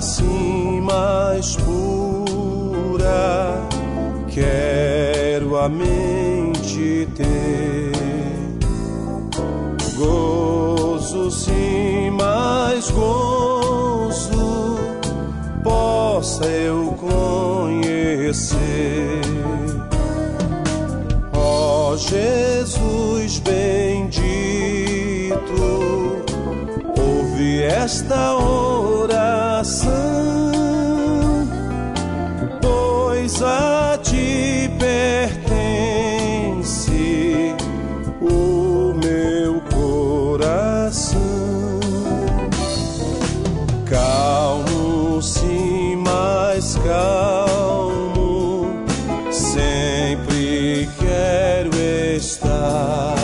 assim mais pura, quero a mente ter. Gozo, sim, mais gozo possa eu conhecer. Ó Jesus bendito, ouve esta oração, pois a ti pertence o meu coração. Calmo, sim, mais calmo, sempre quero estar.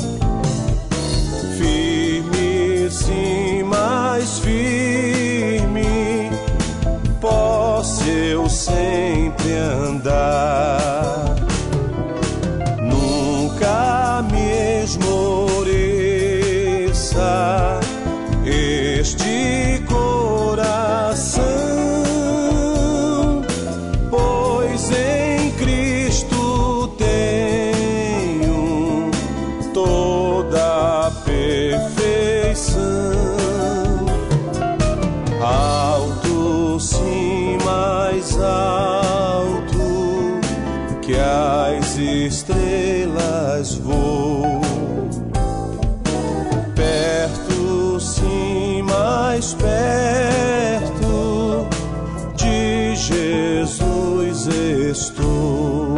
Firme, sim, mais firme, posso eu sempre andar. Nunca me esmoreça este coração, pois em Cristo tenho toda a perfeição. Alto, sim, mais alto que as estrelas vou. Perto, sim, mais perto de Jesus estou.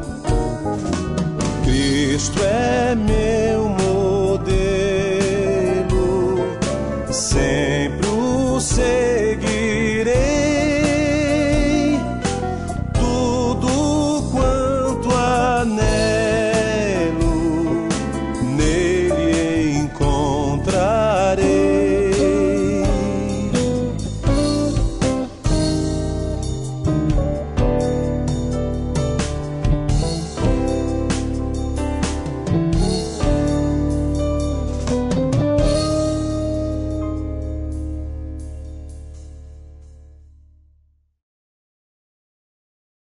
Cristo é meu modelo, sempre o ser.